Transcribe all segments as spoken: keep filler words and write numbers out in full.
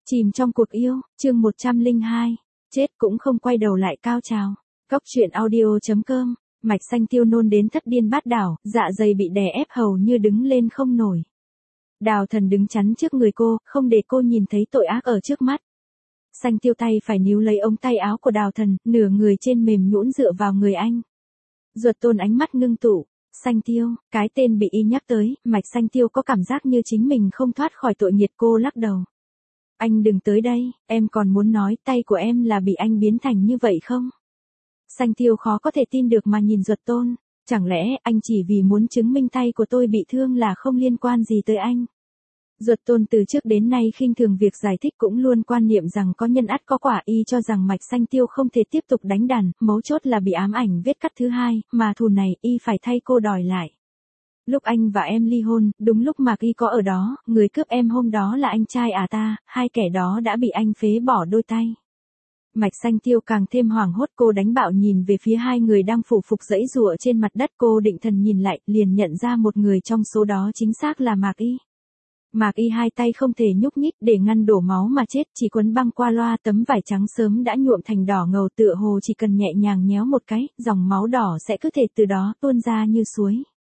Chìm trong cuộc yêu, chương một trăm lẻ hai, chết cũng không quay đầu lại cao trào. Góc truyện audio.com, Mạch Xanh Tiêu nôn đến thất điên bát đảo, dạ dày bị đè ép hầu như đứng lên không nổi. Đào Thần đứng chắn trước người cô, không để cô nhìn thấy tội ác ở trước mắt. Xanh Tiêu tay phải níu lấy ống tay áo của Đào Thần, nửa người trên mềm nhũn dựa vào người anh. Duật Tôn ánh mắt ngưng tụ. Xanh Tiêu, cái tên bị y nhắc tới, Mạch Xanh Tiêu có cảm giác như chính mình không thoát khỏi tội nghiệt, cô lắc đầu. Anh đừng tới đây, em còn muốn nói tay của em là bị anh biến thành như vậy không? Xanh Tiêu khó có thể tin được mà nhìn Duật Tôn, chẳng lẽ anh chỉ vì muốn chứng minh tay của tôi bị thương là không liên quan gì tới anh? Duật Tôn từ trước đến nay khinh thường việc giải thích, cũng luôn quan niệm rằng có nhân ắt có quả, y cho rằng Mạch Xanh Tiêu không thể tiếp tục đánh đàn, mấu chốt là bị ám ảnh vết cắt thứ hai, mà thù này y phải thay cô đòi lại. Lúc anh và em ly hôn, đúng lúc Mạc Y có ở đó, người cướp em hôm đó là anh trai à ta, hai kẻ đó đã bị anh phế bỏ đôi tay. Mạch Xanh Tiêu càng thêm hoảng hốt, cô đánh bạo nhìn về phía hai người đang phủ phục giãy giụa trên mặt đất, cô định thần nhìn lại, liền nhận ra một người trong số đó chính xác là Mạc Y. Mạc Y hai tay không thể nhúc nhích để ngăn đổ máu mà chết, chỉ quấn băng qua loa, tấm vải trắng sớm đã nhuộm thành đỏ ngầu, tựa hồ chỉ cần nhẹ nhàng nhéo một cái, dòng máu đỏ sẽ cứ thể từ đó tuôn ra như suối.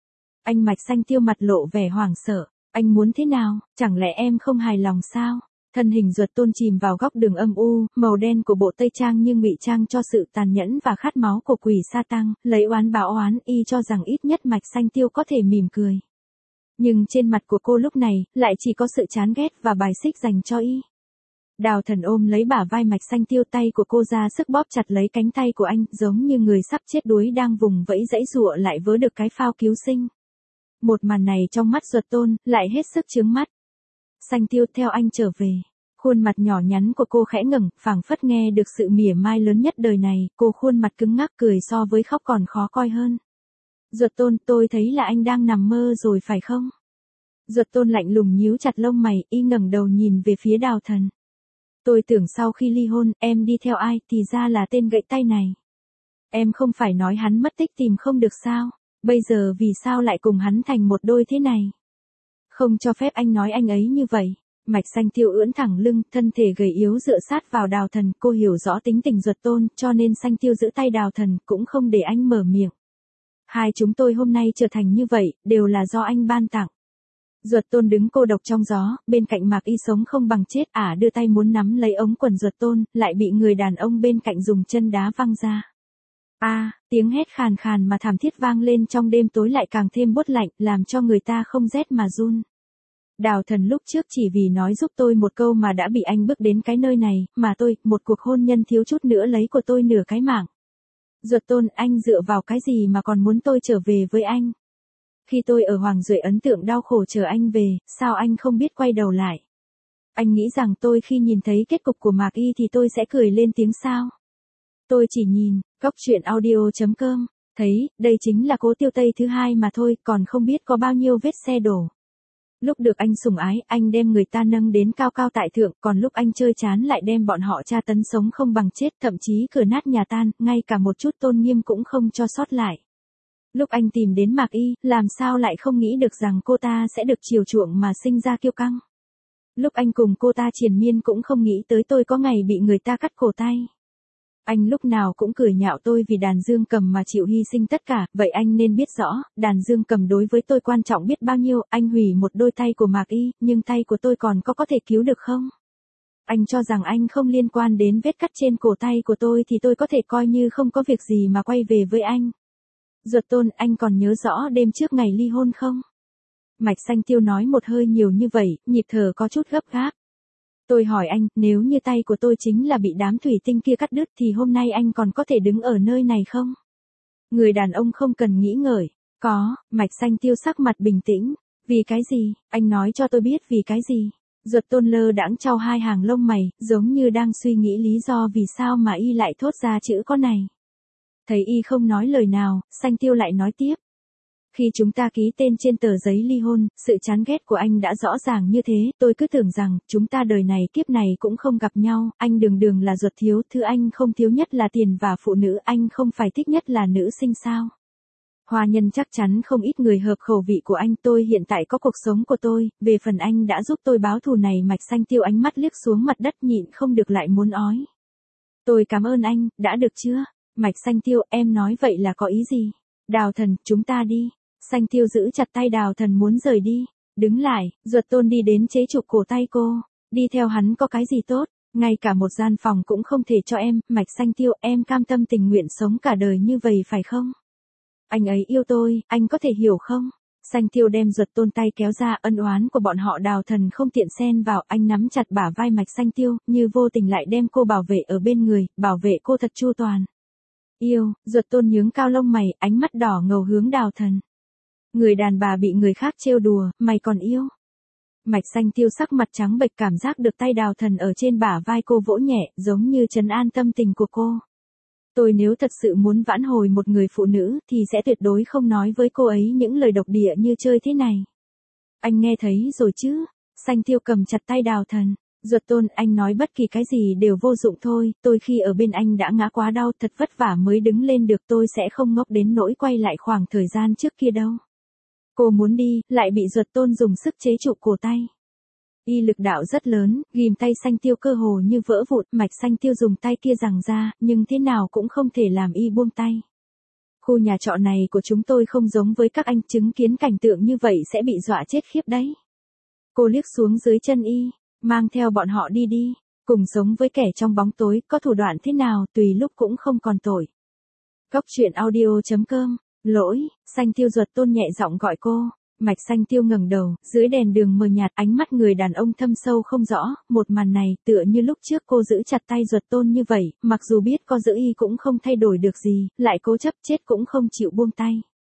Anh Mạch Xanh Tiêu mặt lộ vẻ hoảng sợ, anh muốn thế nào, chẳng lẽ em không hài lòng sao? Thân hình Duật Tôn chìm vào góc đường âm u, màu đen của bộ tây trang như ngụy trang cho sự tàn nhẫn và khát máu của quỷ sa tăng, lấy oán báo oán, y cho rằng ít nhất Mạch Xanh Tiêu có thể mỉm cười. Nhưng trên mặt của cô lúc này, lại chỉ có sự chán ghét và bài xích dành cho y. Đào Thần ôm lấy bả vai Mạch Xanh Tiêu, tay của cô ra sức bóp chặt lấy cánh tay của anh, giống như người sắp chết đuối đang vùng vẫy giãy giụa lại vớ được cái phao cứu sinh. Một màn này trong mắt Duật Tôn, lại hết sức chướng mắt. Xanh Tiêu, theo anh trở về. Khuôn mặt nhỏ nhắn của cô khẽ ngẩng, phảng phất nghe được sự mỉa mai lớn nhất đời này, cô khuôn mặt cứng ngắc, cười so với khóc còn khó coi hơn. Duật Tôn, tôi thấy là anh đang nằm mơ rồi phải không? Duật Tôn lạnh lùng nhíu chặt lông mày, y ngẩng đầu nhìn về phía Đào Thần. Tôi tưởng sau khi ly hôn, em đi theo ai, thì ra là tên gậy tay này. Em không phải nói hắn mất tích tìm không được sao? Bây giờ vì sao lại cùng hắn thành một đôi thế này? Không cho phép anh nói anh ấy như vậy. Mạch Xanh Tiêu ưỡn thẳng lưng, thân thể gầy yếu dựa sát vào Đào Thần, cô hiểu rõ tính tình Duật Tôn, cho nên Xanh Tiêu giữ tay Đào Thần, cũng không để anh mở miệng. Hai chúng tôi hôm nay trở thành như vậy, đều là do anh ban tặng. Duật Tôn đứng cô độc trong gió, bên cạnh Mạc Y sống không bằng chết, ả à, đưa tay muốn nắm lấy ống quần Duật Tôn, lại bị người đàn ông bên cạnh dùng chân đá văng ra. A, à, tiếng hét khàn khàn mà thảm thiết vang lên trong đêm tối, lại càng thêm buốt lạnh, làm cho người ta không rét mà run. Đào Thần lúc trước chỉ vì nói giúp tôi một câu mà đã bị anh bước đến cái nơi này, mà tôi, một cuộc hôn nhân thiếu chút nữa lấy của tôi nửa cái mạng. Duật Tôn, anh dựa vào cái gì mà còn muốn tôi trở về với anh? Khi tôi ở Hoàng Duệ ấn tượng đau khổ chờ anh về, sao anh không biết quay đầu lại? Anh nghĩ rằng tôi khi nhìn thấy kết cục của Mạc Y thì tôi sẽ cười lên tiếng sao? Tôi chỉ nhìn, góc truyện audio.com, thấy, đây chính là Cố Tiêu Tây thứ hai mà thôi, còn không biết có bao nhiêu vết xe đổ. Lúc được anh sủng ái, anh đem người ta nâng đến cao cao tại thượng, còn lúc anh chơi chán lại đem bọn họ tra tấn sống không bằng chết, thậm chí cửa nát nhà tan, ngay cả một chút tôn nghiêm cũng không cho sót lại. Lúc anh tìm đến Mạc Y, làm sao lại không nghĩ được rằng cô ta sẽ được chiều chuộng mà sinh ra kiêu căng. Lúc anh cùng cô ta triền miên cũng không nghĩ tới tôi có ngày bị người ta cắt cổ tay. Anh lúc nào cũng cười nhạo tôi vì đàn dương cầm mà chịu hy sinh tất cả, vậy anh nên biết rõ, đàn dương cầm đối với tôi quan trọng biết bao nhiêu, anh hủy một đôi tay của Mạc Y, nhưng tay của tôi còn có có thể cứu được không? Anh cho rằng anh không liên quan đến vết cắt trên cổ tay của tôi thì tôi có thể coi như không có việc gì mà quay về với anh. Duật Tôn, anh còn nhớ rõ đêm trước ngày ly hôn không? Mạch Xanh Tiêu nói một hơi nhiều như vậy, nhịp thở có chút gấp gáp. Tôi hỏi anh, nếu như tay của tôi chính là bị đám thủy tinh kia cắt đứt thì hôm nay anh còn có thể đứng ở nơi này không? Người đàn ông không cần nghĩ ngợi. Có, Mạch Xanh Tiêu sắc mặt bình tĩnh. Vì cái gì? Anh nói cho tôi biết vì cái gì? Duật Tôn lơ đãng trao hai hàng lông mày, giống như đang suy nghĩ lý do vì sao mà y lại thốt ra chữ có này. Thấy y không nói lời nào, Xanh Tiêu lại nói tiếp. Khi chúng ta ký tên trên tờ giấy ly hôn, sự chán ghét của anh đã rõ ràng như thế, tôi cứ tưởng rằng, chúng ta đời này kiếp này cũng không gặp nhau, anh đường đường là ruột thiếu, thứ anh không thiếu nhất là tiền và phụ nữ, anh không phải thích nhất là nữ sinh sao? Hoa nhân chắc chắn không ít người hợp khẩu vị của anh, tôi hiện tại có cuộc sống của tôi, về phần anh đã giúp tôi báo thù này. Mạch Xanh Tiêu ánh mắt liếc xuống mặt đất nhịn không được lại muốn ói. Tôi cảm ơn anh, đã được chưa? Mạch Xanh Tiêu, em nói vậy là có ý gì? Đào Thần, chúng ta đi. Xanh Tiêu giữ chặt tay Đào Thần muốn rời đi. Đứng lại, Duật Tôn đi đến chế trụ cổ tay cô. Đi theo hắn có cái gì tốt, ngay cả một gian phòng cũng không thể cho em. Mạch Xanh Tiêu, em cam tâm tình nguyện sống cả đời như vậy phải không? Anh ấy yêu tôi, anh có thể hiểu không? Xanh Tiêu đem Duật Tôn tay kéo ra, ân oán của bọn họ Đào Thần không tiện xen vào. Anh nắm chặt bả vai Mạch Xanh Tiêu, như vô tình lại đem cô bảo vệ ở bên người, bảo vệ cô thật chu toàn. Yêu, Duật Tôn nhướng cao lông mày, ánh mắt đỏ ngầu hướng Đào Thần. Người đàn bà bị người khác trêu đùa, mày còn yêu. Mạch Xanh Tiêu sắc mặt trắng bệch, cảm giác được tay Đào Thần ở trên bả vai cô vỗ nhẹ, giống như trấn an tâm tình của cô. Tôi nếu thật sự muốn vãn hồi một người phụ nữ, thì sẽ tuyệt đối không nói với cô ấy những lời độc địa như chơi thế này. Anh nghe thấy rồi chứ? Xanh Tiêu cầm chặt tay Đào Thần. Duật Tôn, anh nói bất kỳ cái gì đều vô dụng thôi, tôi khi ở bên anh đã ngã quá đau, thật vất vả mới đứng lên được, tôi sẽ không ngốc đến nỗi quay lại khoảng thời gian trước kia đâu. Cô muốn đi, lại bị Duật Tôn dùng sức chế trụ cổ tay. Y lực đạo rất lớn, ghim tay Xanh Tiêu cơ hồ như vỡ vụn. Mạch Xanh Tiêu dùng tay kia giằng ra, nhưng thế nào cũng không thể làm Y buông tay. Khu nhà trọ này của chúng tôi không giống với các anh, chứng kiến cảnh tượng như vậy sẽ bị dọa chết khiếp đấy. Cô liếc xuống dưới chân Y, mang theo bọn họ đi đi, cùng sống với kẻ trong bóng tối, có thủ đoạn thế nào, tùy lúc cũng không còn tội. Góc truyện audio chấm com, lỗi, Xanh Tiêu. Duật Tôn nhẹ giọng gọi cô. Mạch Xanh Tiêu ngẩng đầu, dưới đèn đường mờ nhạt, ánh mắt người đàn ông thâm sâu không rõ. Một màn này tựa như lúc trước cô giữ chặt tay Duật Tôn như vậy, mặc dù biết có giữ Y cũng không thay đổi được gì, lại cố chấp chết cũng không chịu buông tay.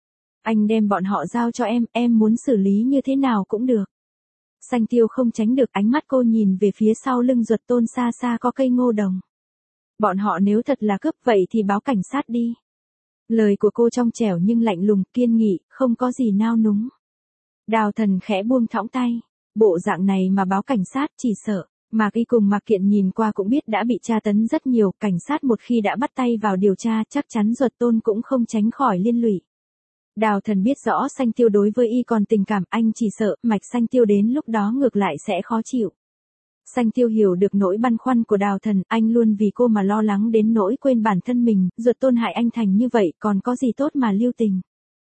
Anh đem bọn họ giao cho em, em muốn xử lý như thế nào cũng được. Xanh Tiêu không tránh được ánh mắt cô nhìn về phía sau lưng Duật Tôn, xa xa có cây ngô đồng. Bọn họ nếu thật là cướp vậy thì báo cảnh sát đi. Lời của cô trong trẻo nhưng lạnh lùng, kiên nghị, không có gì nao núng. Đào Thần khẽ buông thõng tay. Bộ dạng này mà báo cảnh sát chỉ sợ. Mạc Y cùng Mạc Kiện nhìn qua cũng biết đã bị tra tấn rất nhiều. Cảnh sát một khi đã bắt tay vào điều tra, chắc chắn Duật Tôn cũng không tránh khỏi liên lụy. Đào Thần biết rõ Xanh Tiêu đối với Y còn tình cảm, anh chỉ sợ Mạch Xanh Tiêu đến lúc đó ngược lại sẽ khó chịu. Xanh Tiêu hiểu được nỗi băn khoăn của Đào Thần, anh luôn vì cô mà lo lắng đến nỗi quên bản thân mình. Duật Tôn hại anh thành như vậy, còn có gì tốt mà lưu tình.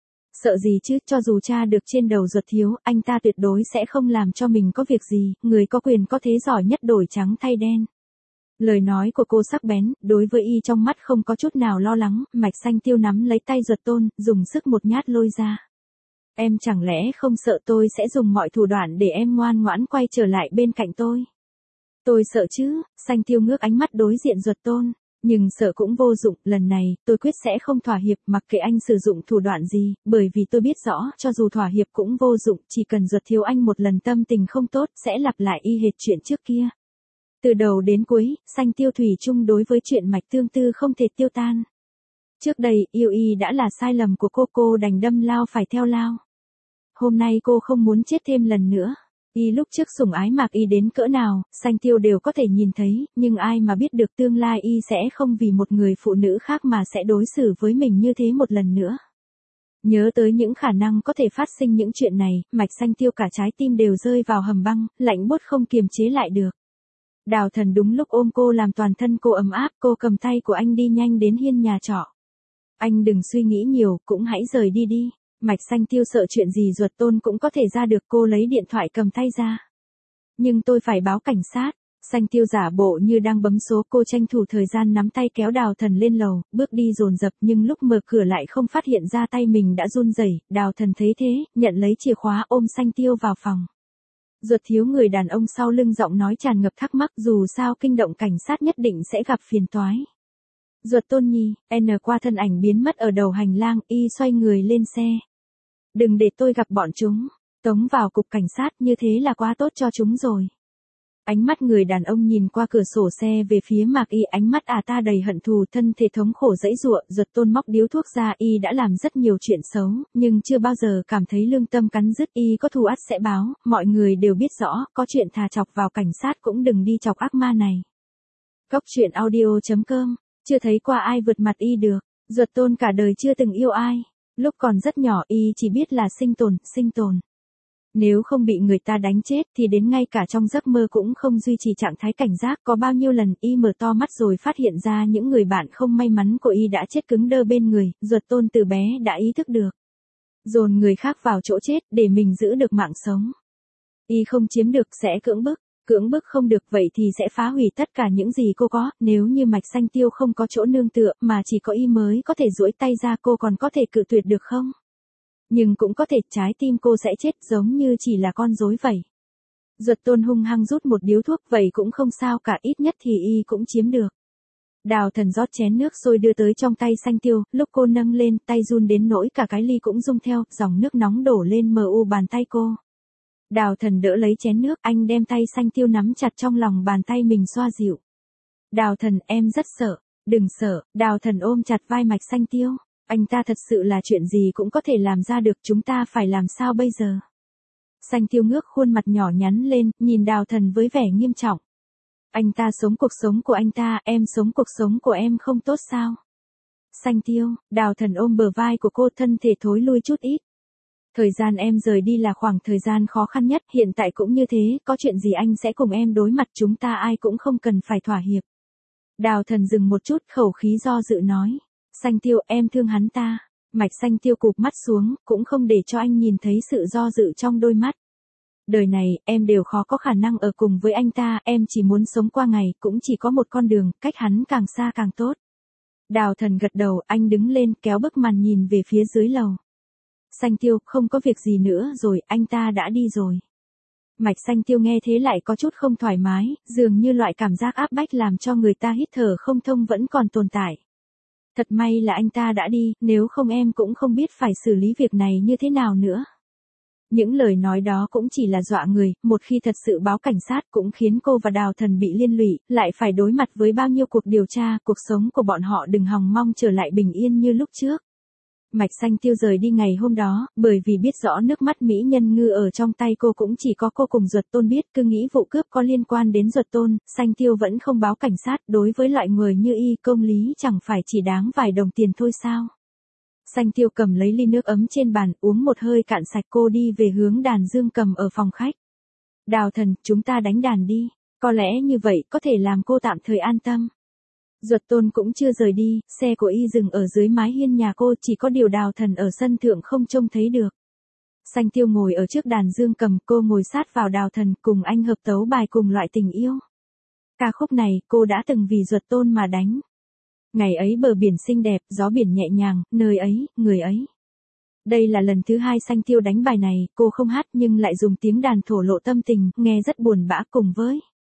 Sợ gì chứ, cho dù cha được trên đầu Duật Thiếu, anh ta tuyệt đối sẽ không làm cho mình có việc gì, người có quyền có thế giỏi nhất đổi trắng thay đen. Lời nói của cô sắc bén, đối với Y trong mắt không có chút nào lo lắng. Mạch Xanh Tiêu nắm lấy tay Duật Tôn, dùng sức một nhát lôi ra. Em chẳng lẽ không sợ tôi sẽ dùng mọi thủ đoạn để em ngoan ngoãn quay trở lại bên cạnh tôi? Tôi sợ chứ. Xanh Tiêu ngước ánh mắt đối diện Duật Tôn. Nhưng sợ cũng vô dụng, lần này, tôi quyết sẽ không thỏa hiệp, mặc kệ anh sử dụng thủ đoạn gì, bởi vì tôi biết rõ, cho dù thỏa hiệp cũng vô dụng, chỉ cần Duật Thiếu anh một lần tâm tình không tốt, sẽ lặp lại y hệt chuyện trước kia. Từ đầu đến cuối, Xanh Tiêu thủy chung đối với chuyện mạch tương tư không thể tiêu tan. Trước đây, yêu Y đã là sai lầm của cô, cô đành đâm lao phải theo lao. Hôm nay cô không muốn chết thêm lần nữa. Y lúc trước sủng ái Mạc Y đến cỡ nào, Xanh Tiêu đều có thể nhìn thấy, nhưng ai mà biết được tương lai Y sẽ không vì một người phụ nữ khác mà sẽ đối xử với mình như thế một lần nữa. Nhớ tới những khả năng có thể phát sinh những chuyện này, Mạch Xanh Tiêu cả trái tim đều rơi vào hầm băng, lạnh buốt không kiềm chế lại được. Đào Thần đúng lúc ôm cô làm toàn thân cô ấm áp, cô cầm tay của anh đi nhanh đến hiên nhà trọ. Anh đừng suy nghĩ nhiều, cũng hãy rời đi đi. Mạch Xanh Tiêu sợ chuyện gì Duật Tôn cũng có thể ra được, cô lấy điện thoại cầm tay ra. Nhưng tôi phải báo cảnh sát. Xanh Tiêu giả bộ như đang bấm số, cô tranh thủ thời gian nắm tay kéo Đào Thần lên lầu, bước đi dồn dập, nhưng lúc mở cửa lại không phát hiện ra tay mình đã run rẩy. Đào Thần thấy thế, nhận lấy chìa khóa ôm Xanh Tiêu vào phòng. Duật Thiếu, người đàn ông sau lưng giọng nói tràn ngập thắc mắc, dù sao kinh động cảnh sát nhất định sẽ gặp phiền toái. Duật Tôn Nhi, N qua thân ảnh biến mất ở đầu hành lang, Y xoay người lên xe. Đừng để tôi gặp bọn chúng, tống vào cục cảnh sát, như thế là quá tốt cho chúng rồi. Ánh mắt người đàn ông nhìn qua cửa sổ xe về phía Mạc Y, ánh mắt à ta đầy hận thù, thân thể thống khổ dãy giụa. Duật Tôn móc điếu thuốc ra, Y đã làm rất nhiều chuyện xấu, nhưng chưa bao giờ cảm thấy lương tâm cắn rứt. Y có thù ắt sẽ báo, mọi người đều biết rõ, có chuyện thà chọc vào cảnh sát cũng đừng đi chọc ác ma này. Góc truyện audio chấm com, chưa thấy qua ai vượt mặt Y được. Duật Tôn cả đời chưa từng yêu ai. Lúc còn rất nhỏ y chỉ biết là sinh tồn, sinh tồn. Nếu không bị người ta đánh chết thì đến ngay cả trong giấc mơ cũng không duy trì trạng thái cảnh giác. Có bao nhiêu lần y mở to mắt rồi phát hiện ra những người bạn không may mắn của y đã chết cứng đơ bên người, Duật Tôn từ bé đã ý thức được. Dồn người khác vào chỗ chết để mình giữ được mạng sống. Y không chiếm được sẽ cưỡng bức, cưỡng bức không được vậy thì sẽ phá hủy tất cả những gì cô có. Nếu như Mạch Xanh Tiêu không có chỗ nương tựa mà chỉ có y mới có thể duỗi tay ra, cô còn có thể cự tuyệt được không? Nhưng cũng có thể trái tim cô sẽ chết giống như chỉ là con rối vậy. Duật Tôn hung hăng rút một điếu thuốc, vậy cũng không sao cả, ít nhất thì y cũng chiếm được. Đào Thần rót chén nước sôi đưa tới trong tay Xanh Tiêu, lúc cô nâng lên tay run đến nỗi cả cái ly cũng rung theo, dòng nước nóng đổ lên mờ u bàn tay cô. Đào Thần đỡ lấy chén nước, anh đem tay Xanh Tiêu nắm chặt trong lòng bàn tay mình xoa dịu. Đào Thần, em rất sợ. Đừng sợ. Đào Thần ôm chặt vai Mạch Xanh Tiêu. Anh ta thật sự là chuyện gì cũng có thể làm ra được, chúng ta phải làm sao bây giờ? Xanh Tiêu ngước khuôn mặt nhỏ nhắn lên, nhìn Đào Thần với vẻ nghiêm trọng. Anh ta sống cuộc sống của anh ta, em sống cuộc sống của em không tốt sao? Xanh Tiêu, Đào Thần ôm bờ vai của cô, thân thể thối lui chút ít. Thời gian em rời đi là khoảng thời gian khó khăn nhất, hiện tại cũng như thế, có chuyện gì anh sẽ cùng em đối mặt, chúng ta ai cũng không cần phải thỏa hiệp. Đào Thần dừng một chút, khẩu khí do dự nói. Xanh Tiêu, em thương hắn ta. Mạch Xanh Tiêu cụp mắt xuống, cũng không để cho anh nhìn thấy sự do dự trong đôi mắt. Đời này, em đều khó có khả năng ở cùng với anh ta, em chỉ muốn sống qua ngày, cũng chỉ có một con đường, cách hắn càng xa càng tốt. Đào Thần gật đầu, anh đứng lên, kéo bức màn nhìn về phía dưới lầu. Xanh Tiêu, không có việc gì nữa rồi, anh ta đã đi rồi. Mạch Xanh Tiêu nghe thế lại có chút không thoải mái, dường như loại cảm giác áp bách làm cho người ta hít thở không thông vẫn còn tồn tại. Thật may là anh ta đã đi, nếu không em cũng không biết phải xử lý việc này như thế nào nữa. Những lời nói đó cũng chỉ là dọa người, một khi thật sự báo cảnh sát cũng khiến cô và Đào Thần bị liên lụy, lại phải đối mặt với bao nhiêu cuộc điều tra, cuộc sống của bọn họ đừng hòng mong trở lại bình yên như lúc trước. Mạch Xanh Tiêu rời đi ngày hôm đó, bởi vì biết rõ nước mắt mỹ nhân ngư ở trong tay cô cũng chỉ có cô cùng Duật Tôn biết, cứ nghĩ vụ cướp có liên quan đến Duật Tôn, Xanh Tiêu vẫn không báo cảnh sát, đối với loại người như y, công lý chẳng phải chỉ đáng vài đồng tiền thôi sao. Xanh Tiêu cầm lấy ly nước ấm trên bàn, uống một hơi cạn sạch, cô đi về hướng đàn dương cầm ở phòng khách. Đào Thần, chúng ta đánh đàn đi, có lẽ như vậy có thể làm cô tạm thời an tâm. Duật Tôn cũng chưa rời đi, xe của y dừng ở dưới mái hiên nhà cô, chỉ có điều Đào Thần ở sân thượng không trông thấy được. Xanh Tiêu ngồi ở trước đàn dương cầm, cô ngồi sát vào Đào Thần, cùng anh hợp tấu bài cùng loại tình yêu. Ca khúc này, cô đã từng vì Duật Tôn mà đánh. Ngày ấy bờ biển xinh đẹp, gió biển nhẹ nhàng, nơi ấy, người ấy. Đây là lần thứ hai Xanh Tiêu đánh bài này, cô không hát nhưng lại dùng tiếng đàn thổ lộ tâm tình, nghe rất buồn bã cùng với.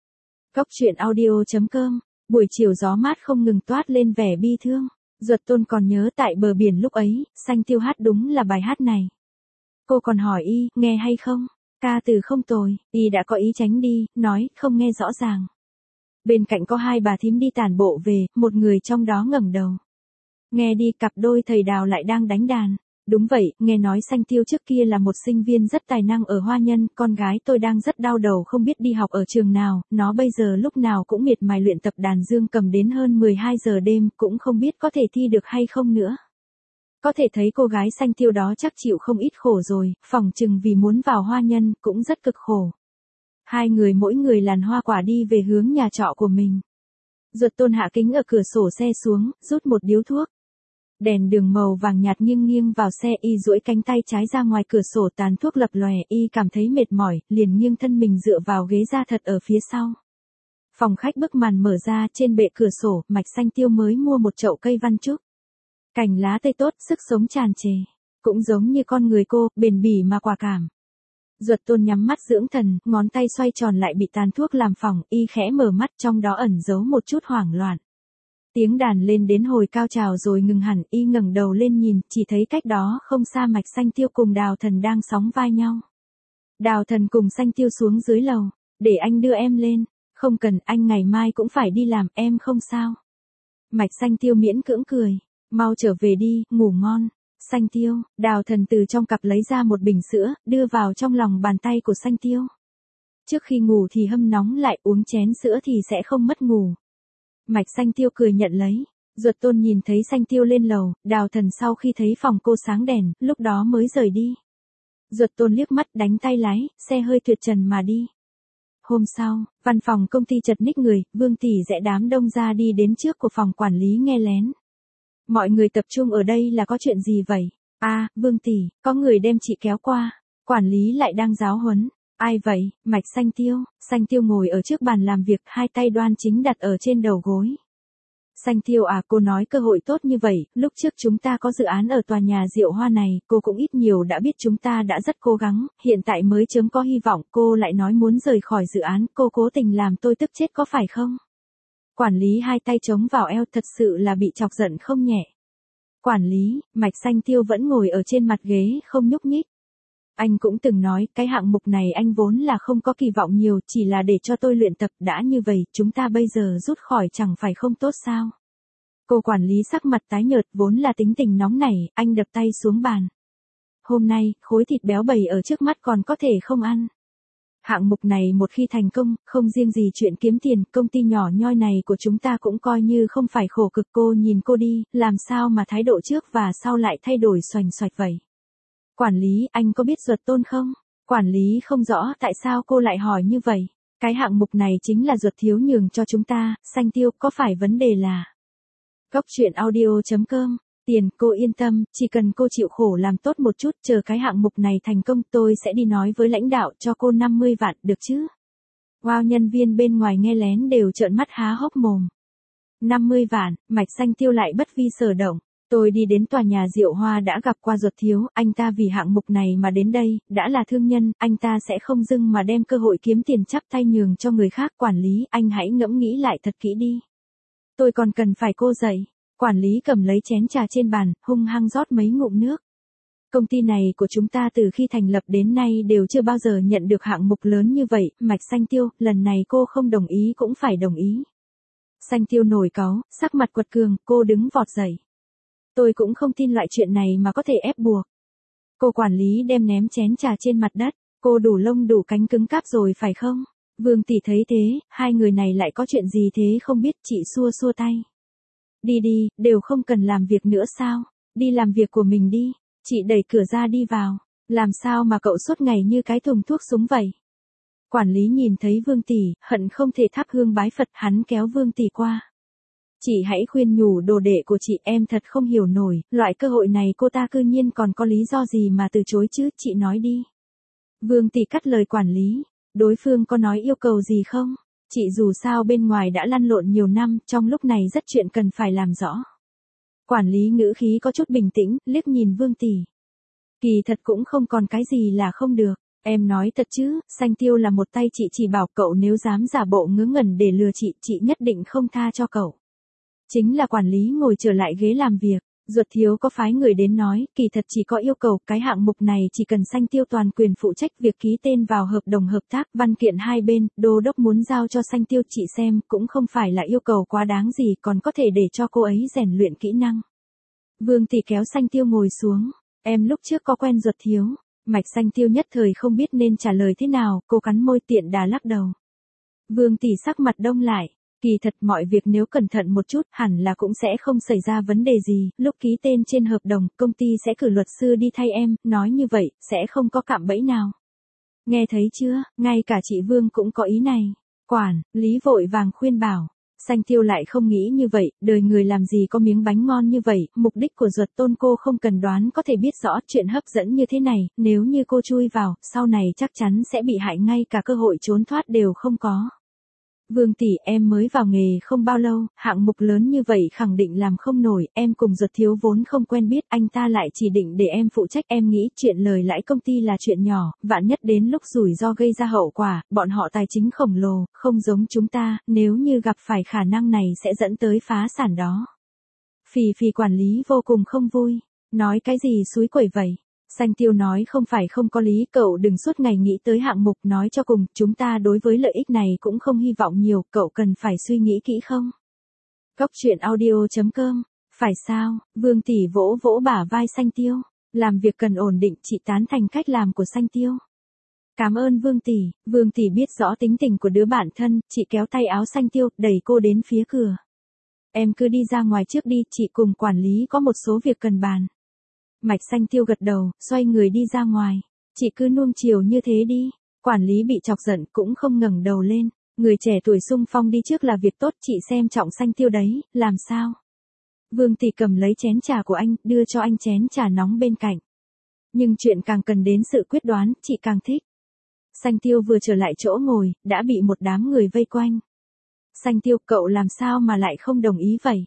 Góc truyện audio chấm com. Buổi chiều gió mát không ngừng toát lên vẻ bi thương. Duật Tôn còn nhớ tại bờ biển lúc ấy, Xanh Tiêu hát đúng là bài hát này. Cô còn hỏi y, nghe hay không? Ca từ không tồi, y đã có ý tránh đi, nói, không nghe rõ ràng. Bên cạnh có hai bà thím đi tản bộ về, một người trong đó ngẩng đầu. Nghe đi, cặp đôi thầy Đào lại đang đánh đàn. Đúng vậy, nghe nói Xanh Tiêu trước kia là một sinh viên rất tài năng ở Hoa Nhân, con gái tôi đang rất đau đầu không biết đi học ở trường nào, nó bây giờ lúc nào cũng miệt mài luyện tập đàn dương cầm đến hơn mười hai giờ đêm, cũng không biết có thể thi được hay không nữa. Có thể thấy cô gái Xanh Tiêu đó chắc chịu không ít khổ rồi, phỏng chừng vì muốn vào Hoa Nhân, cũng rất cực khổ. Hai người mỗi người làn hoa quả đi về hướng nhà trọ của mình. Duật Tôn hạ kính ở cửa sổ xe xuống, rút một điếu thuốc. Đèn đường màu vàng nhạt nghiêng nghiêng vào xe, y duỗi cánh tay trái ra ngoài cửa sổ, tàn thuốc lập lòe, y cảm thấy mệt mỏi, liền nghiêng thân mình dựa vào ghế da thật ở phía sau. Phòng khách bức màn mở ra, trên bệ cửa sổ, Mạch Xanh Tiêu mới mua một chậu cây văn trúc. Cành lá tươi tốt, sức sống tràn trề. Cũng giống như con người cô, bền bỉ mà quả cảm. Duật Tôn nhắm mắt dưỡng thần, ngón tay xoay tròn lại bị tàn thuốc làm phỏng, y khẽ mở mắt, trong đó ẩn giấu một chút hoảng loạn. Tiếng đàn lên đến hồi cao trào rồi ngừng hẳn, y ngẩng đầu lên nhìn, chỉ thấy cách đó không xa Mạch Xanh Tiêu cùng Đào Thần đang sóng vai nhau. Đào Thần cùng Xanh Tiêu xuống dưới lầu, để anh đưa em lên, không cần, anh ngày mai cũng phải đi làm, em không sao. Mạch Xanh Tiêu miễn cưỡng cười, mau trở về đi, ngủ ngon. Xanh Tiêu, Đào Thần từ trong cặp lấy ra một bình sữa, đưa vào trong lòng bàn tay của Xanh Tiêu. Trước khi ngủ thì hâm nóng lại, uống chén sữa thì sẽ không mất ngủ. Mạch Xanh Tiêu cười nhận lấy. Duật Tôn nhìn thấy Xanh Tiêu lên lầu, Đào Thần sau khi thấy phòng cô sáng đèn, lúc đó mới rời đi. Duật Tôn liếc mắt đánh tay lái, xe hơi tuyệt trần mà đi. Hôm sau, văn phòng công ty chật ních người, Vương tỷ rẽ đám đông ra đi đến trước của phòng quản lý nghe lén. Mọi người tập trung ở đây là có chuyện gì vậy? À, Vương tỷ, có người đem chị kéo qua. Quản lý lại đang giáo huấn. Ai vậy? Mạch Xanh Tiêu. Xanh Tiêu ngồi ở trước bàn làm việc, hai tay đoan chính đặt ở trên đầu gối. Xanh Tiêu à, cô nói cơ hội tốt như vậy, lúc trước chúng ta có dự án ở tòa nhà Diệu Hoa này, cô cũng ít nhiều đã biết chúng ta đã rất cố gắng, hiện tại mới chớm có hy vọng, cô lại nói muốn rời khỏi dự án, cô cố tình làm tôi tức chết có phải không? Quản lý hai tay chống vào eo, thật sự là bị chọc giận không nhẹ. Quản lý, Mạch Xanh Tiêu vẫn ngồi ở trên mặt ghế không nhúc nhích. Anh cũng từng nói, cái hạng mục này anh vốn là không có kỳ vọng nhiều, chỉ là để cho tôi luyện tập, đã như vậy, chúng ta bây giờ rút khỏi chẳng phải không tốt sao? Cô quản lý sắc mặt tái nhợt, vốn là tính tình nóng nảy, anh đập tay xuống bàn. Hôm nay, khối thịt béo bầy ở trước mắt còn có thể không ăn. Hạng mục này một khi thành công, không riêng gì chuyện kiếm tiền, công ty nhỏ nhoi này của chúng ta cũng coi như không phải khổ cực. Cô nhìn cô đi, làm sao mà thái độ trước và sau lại thay đổi xoành xoạch vậy? Quản lý, anh có biết Duật Tôn không? Quản lý không rõ tại sao cô lại hỏi như vậy. Cái hạng mục này chính là Duật thiếu nhường cho chúng ta, Xanh Tiêu, có phải vấn đề là... Góc truyện audio chấm com. Tiền, cô yên tâm, chỉ cần cô chịu khổ làm tốt một chút, chờ cái hạng mục này thành công tôi sẽ đi nói với lãnh đạo cho cô năm mươi vạn, được chứ? Wow, nhân viên bên ngoài nghe lén đều trợn mắt há hốc mồm. năm mươi vạn, Mạch Xanh Tiêu lại bất vi sở động. Tôi đi đến tòa nhà Diệu Hoa đã gặp qua Duật thiếu, anh ta vì hạng mục này mà đến đây, đã là thương nhân, anh ta sẽ không dưng mà đem cơ hội kiếm tiền chắp tay nhường cho người khác. Quản lý, anh hãy ngẫm nghĩ lại thật kỹ đi. Tôi còn cần phải cô dạy. Quản lý cầm lấy chén trà trên bàn, hung hăng rót mấy ngụm nước. Công ty này của chúng ta từ khi thành lập đến nay đều chưa bao giờ nhận được hạng mục lớn như vậy, Mạch Xanh Tiêu, lần này cô không đồng ý cũng phải đồng ý. Xanh Tiêu nổi cáu, sắc mặt quật cường, cô đứng vọt dậy. Tôi cũng không tin loại chuyện này mà có thể ép buộc. Cô quản lý đem ném chén trà trên mặt đất, cô đủ lông đủ cánh cứng cáp rồi phải không? Vương tỷ thấy thế, hai người này lại có chuyện gì thế không biết, chị xua xua tay. Đi đi, đều không cần làm việc nữa sao? Đi làm việc của mình đi. Chị đẩy cửa ra đi vào. Làm sao mà cậu suốt ngày như cái thùng thuốc súng vậy? Quản lý nhìn thấy Vương tỷ, hận không thể thắp hương bái Phật, hắn kéo Vương tỷ qua. Chị hãy khuyên nhủ đồ đệ của chị, em thật không hiểu nổi, loại cơ hội này cô ta cư nhiên còn có lý do gì mà từ chối chứ, chị nói đi. Vương tỷ cắt lời quản lý, đối phương có nói yêu cầu gì không? Chị dù sao bên ngoài đã lăn lộn nhiều năm, trong lúc này rất chuyện cần phải làm rõ. Quản lý ngữ khí có chút bình tĩnh, liếc nhìn Vương tỷ. Kỳ thật cũng không còn cái gì là không được, em nói thật chứ, Xanh Tiêu là một tay chị, chỉ bảo cậu nếu dám giả bộ ngớ ngẩn để lừa chị, chị nhất định không tha cho cậu. Chính là quản lý ngồi trở lại ghế làm việc, Duật thiếu có phái người đến nói, kỳ thật chỉ có yêu cầu, cái hạng mục này chỉ cần Xanh Tiêu toàn quyền phụ trách việc ký tên vào hợp đồng hợp tác, văn kiện hai bên, đô đốc muốn giao cho Xanh Tiêu chị xem, cũng không phải là yêu cầu quá đáng gì, còn có thể để cho cô ấy rèn luyện kỹ năng. Vương tỷ kéo Xanh Tiêu ngồi xuống, em lúc trước có quen Duật thiếu. Mạch Xanh Tiêu nhất thời không biết nên trả lời thế nào, cô cắn môi tiện đà lắc đầu. Vương tỷ sắc mặt đông lại. Kỳ thật mọi việc nếu cẩn thận một chút hẳn là cũng sẽ không xảy ra vấn đề gì, lúc ký tên trên hợp đồng, công ty sẽ cử luật sư đi thay em, nói như vậy, sẽ không có cạm bẫy nào. Nghe thấy chưa, ngay cả chị Vương cũng có ý này. Quản, lý vội vàng khuyên bảo. Xanh Tiêu lại không nghĩ như vậy, đời người làm gì có miếng bánh ngon như vậy, mục đích của Duật Tôn cô không cần đoán có thể biết rõ, chuyện hấp dẫn như thế này, nếu như cô chui vào, sau này chắc chắn sẽ bị hại, ngay cả cơ hội trốn thoát đều không có. Vương tỷ, em mới vào nghề không bao lâu, hạng mục lớn như vậy khẳng định làm không nổi, em cùng Duật thiếu vốn không quen biết, anh ta lại chỉ định để em phụ trách, em nghĩ chuyện lời lãi công ty là chuyện nhỏ, vạn nhất đến lúc rủi ro gây ra hậu quả, bọn họ tài chính khổng lồ, không giống chúng ta, nếu như gặp phải khả năng này sẽ dẫn tới phá sản đó. Phì phì quản lý vô cùng không vui, nói cái gì xúi quẩy vậy? Xanh Tiêu nói không phải không có lý, cậu đừng suốt ngày nghĩ tới hạng mục, nói cho cùng, chúng ta đối với lợi ích này cũng không hy vọng nhiều, cậu cần phải suy nghĩ kỹ không? Góc truyện audio chấm com, phải sao? Vương tỷ vỗ vỗ bả vai Xanh Tiêu, làm việc cần ổn định, chị tán thành cách làm của Xanh Tiêu. Cảm ơn Vương tỷ, Vương tỷ biết rõ tính tình của đứa bạn thân, chị kéo tay áo Xanh Tiêu, đẩy cô đến phía cửa. Em cứ đi ra ngoài trước đi, chị cùng quản lý có một số việc cần bàn. Mạch Xanh Tiêu gật đầu, xoay người đi ra ngoài. Chị cứ nuông chiều như thế đi. Quản lý bị chọc giận cũng không ngẩng đầu lên. Người trẻ tuổi xung phong đi trước là việc tốt, chị xem trọng Xanh Tiêu đấy, làm sao? Vương Tỷ cầm lấy chén trà của anh, đưa cho anh chén trà nóng bên cạnh. Nhưng chuyện càng cần đến sự quyết đoán, chị càng thích. Xanh Tiêu vừa trở lại chỗ ngồi, đã bị một đám người vây quanh. Xanh Tiêu, cậu làm sao mà lại không đồng ý vậy?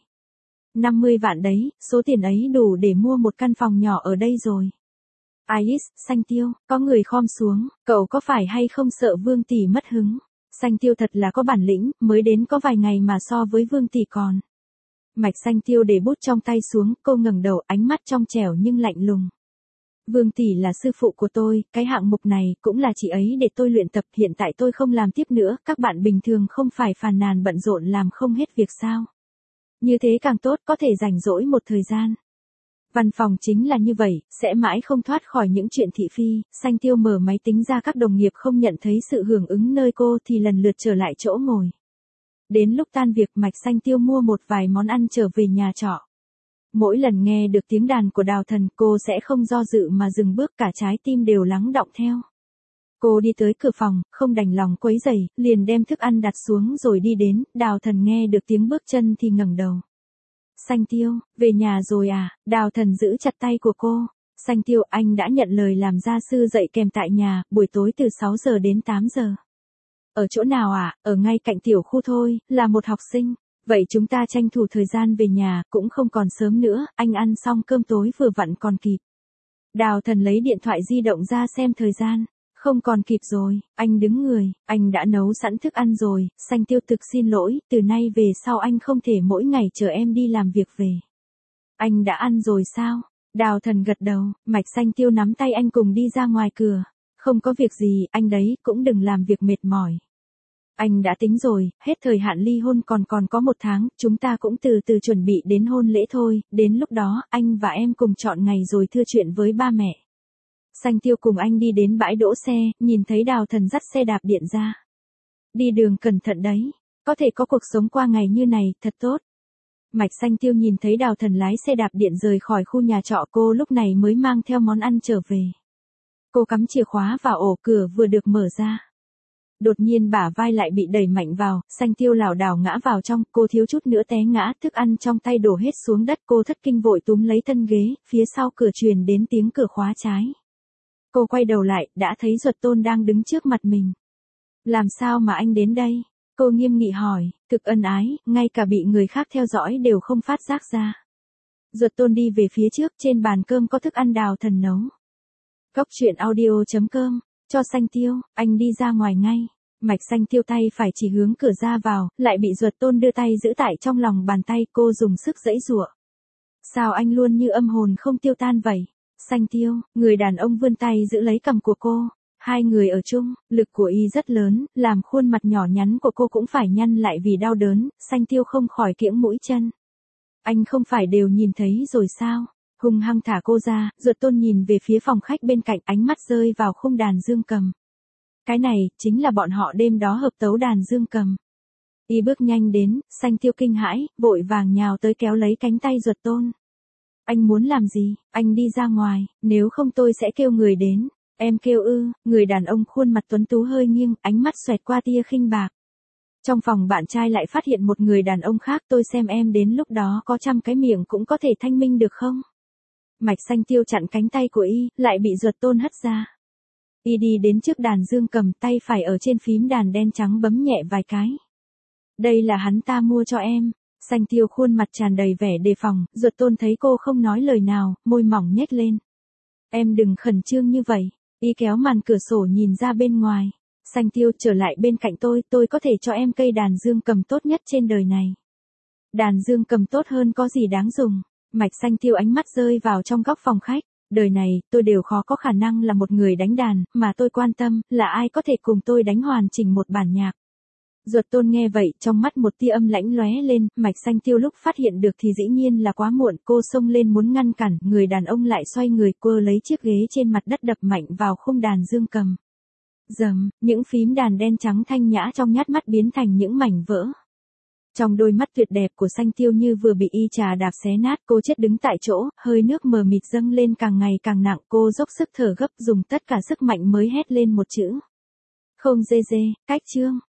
năm mươi vạn đấy, số tiền ấy đủ để mua một căn phòng nhỏ ở đây rồi. Ais, Xanh Tiêu, có người khom xuống, cậu có phải hay không sợ Vương Tỷ mất hứng? Xanh Tiêu thật là có bản lĩnh, mới đến có vài ngày mà so với Vương Tỷ còn. Mạch Xanh Tiêu để bút trong tay xuống, cô ngẩng đầu, ánh mắt trong trẻo nhưng lạnh lùng. Vương Tỷ là sư phụ của tôi, cái hạng mục này cũng là chị ấy để tôi luyện tập, hiện tại tôi không làm tiếp nữa, các bạn bình thường không phải phàn nàn bận rộn làm không hết việc sao? Như thế càng tốt, có thể rảnh rỗi một thời gian. Văn phòng chính là như vậy, sẽ mãi không thoát khỏi những chuyện thị phi. Xanh Tiêu mở máy tính ra, các đồng nghiệp không nhận thấy sự hưởng ứng nơi cô thì lần lượt trở lại chỗ ngồi. Đến lúc tan việc, Mạch Xanh Tiêu mua một vài món ăn trở về nhà trọ. Mỗi lần nghe được tiếng đàn của Đào Thần, cô sẽ không do dự mà dừng bước, cả trái tim đều lắng đọng theo. Cô đi tới cửa phòng, không đành lòng quấy rầy, liền đem thức ăn đặt xuống rồi đi đến. Đào Thần nghe được tiếng bước chân thì ngẩng đầu. Xanh Tiêu, về nhà rồi à? Đào Thần giữ chặt tay của cô. Xanh Tiêu, anh đã nhận lời làm gia sư dạy kèm tại nhà, buổi tối từ sáu giờ đến tám giờ. Ở chỗ nào à? Ở ngay cạnh tiểu khu thôi, là một học sinh. Vậy chúng ta tranh thủ thời gian về nhà, cũng không còn sớm nữa, anh ăn xong cơm tối vừa vặn còn kịp. Đào Thần lấy điện thoại di động ra xem thời gian. Không còn kịp rồi, anh đứng người, anh đã nấu sẵn thức ăn rồi. Xanh Tiêu thực xin lỗi, từ nay về sau anh không thể mỗi ngày chờ em đi làm việc về. Anh đã ăn rồi sao? Đào Thần gật đầu, Mạch Xanh Tiêu nắm tay anh cùng đi ra ngoài cửa. Không có việc gì, anh đấy, cũng đừng làm việc mệt mỏi. Anh đã tính rồi, hết thời hạn ly hôn còn còn có một tháng, chúng ta cũng từ từ chuẩn bị đến hôn lễ thôi, đến lúc đó, anh và em cùng chọn ngày rồi thưa chuyện với ba mẹ. Xanh Tiêu cùng anh đi đến bãi đỗ xe, nhìn thấy Đào Thần dắt xe đạp điện ra. Đi đường cẩn thận đấy, có thể có cuộc sống qua ngày như này, thật tốt. Mạch Xanh Tiêu nhìn thấy Đào Thần lái xe đạp điện rời khỏi khu nhà trọ, cô lúc này mới mang theo món ăn trở về. Cô cắm chìa khóa vào ổ, cửa vừa được mở ra. Đột nhiên bả vai lại bị đẩy mạnh vào, Xanh Tiêu lảo đảo ngã vào trong, cô thiếu chút nữa té ngã, thức ăn trong tay đổ hết xuống đất, cô thất kinh vội túm lấy thân ghế, phía sau cửa truyền đến tiếng cửa khóa trái. Cô quay đầu lại, đã thấy Duật Tôn đang đứng trước mặt mình. Làm sao mà anh đến đây? Cô nghiêm nghị hỏi, thực ân ái, ngay cả bị người khác theo dõi đều không phát giác ra. Duật Tôn đi về phía trước, trên bàn cơm có thức ăn Đào Thần nấu. Góc truyện audio chấm com, cho Xanh Tiêu, anh đi ra ngoài ngay. Mạch Xanh Tiêu tay phải chỉ hướng cửa ra vào, lại bị Duật Tôn đưa tay giữ tại trong lòng bàn tay, cô dùng sức giãy giụa. Sao anh luôn như âm hồn không tiêu tan vậy? Xanh Tiêu, người đàn ông vươn tay giữ lấy cằm của cô. Hai người ở chung, lực của y rất lớn, làm khuôn mặt nhỏ nhắn của cô cũng phải nhăn lại vì đau đớn. Xanh Tiêu không khỏi kiễng mũi chân. Anh không phải đều nhìn thấy rồi sao? Hung hăng thả cô ra, Duật Tôn nhìn về phía phòng khách bên cạnh, ánh mắt rơi vào khung đàn dương cầm. Cái này, chính là bọn họ đêm đó hợp tấu đàn dương cầm. Y bước nhanh đến, Xanh Tiêu kinh hãi, vội vàng nhào tới kéo lấy cánh tay Duật Tôn. Anh muốn làm gì? Anh đi ra ngoài, nếu không tôi sẽ kêu người đến. Em kêu ư? Người đàn ông khuôn mặt tuấn tú hơi nghiêng, ánh mắt xoẹt qua tia khinh bạc. Trong phòng bạn trai lại phát hiện một người đàn ông khác, tôi xem em đến lúc đó có trăm cái miệng cũng có thể thanh minh được không? Mạch Xanh Tiêu chặn cánh tay của y, lại bị Duật Tôn hất ra. Y đi đến trước đàn dương cầm, tay phải ở trên phím đàn đen trắng bấm nhẹ vài cái. Đây là hắn ta mua cho em. Xanh Tiêu khuôn mặt tràn đầy vẻ đề phòng, Duật Tôn thấy cô không nói lời nào, môi mỏng nhếch lên. Em đừng khẩn trương như vậy. Y kéo màn cửa sổ nhìn ra bên ngoài. Xanh Tiêu, trở lại bên cạnh tôi, tôi có thể cho em cây đàn dương cầm tốt nhất trên đời này. Đàn dương cầm tốt hơn có gì đáng dùng. Mạch Xanh Tiêu ánh mắt rơi vào trong góc phòng khách. Đời này, tôi đều khó có khả năng là một người đánh đàn, mà tôi quan tâm, là ai có thể cùng tôi đánh hoàn chỉnh một bản nhạc. Duật Tôn nghe vậy, trong mắt một tia âm lãnh lóe lên, Mạch Xanh Tiêu lúc phát hiện được thì dĩ nhiên là quá muộn, cô xông lên muốn ngăn cản, người đàn ông lại xoay người, cô lấy chiếc ghế trên mặt đất đập mạnh vào khung đàn dương cầm. Dầm, những phím đàn đen trắng thanh nhã trong nhát mắt biến thành những mảnh vỡ. Trong đôi mắt tuyệt đẹp của Xanh Tiêu như vừa bị y trà đạp xé nát, cô chết đứng tại chỗ, hơi nước mờ mịt dâng lên càng ngày càng nặng, cô dốc sức thở gấp dùng tất cả sức mạnh mới hét lên một chữ. Không dê dê, cách chương.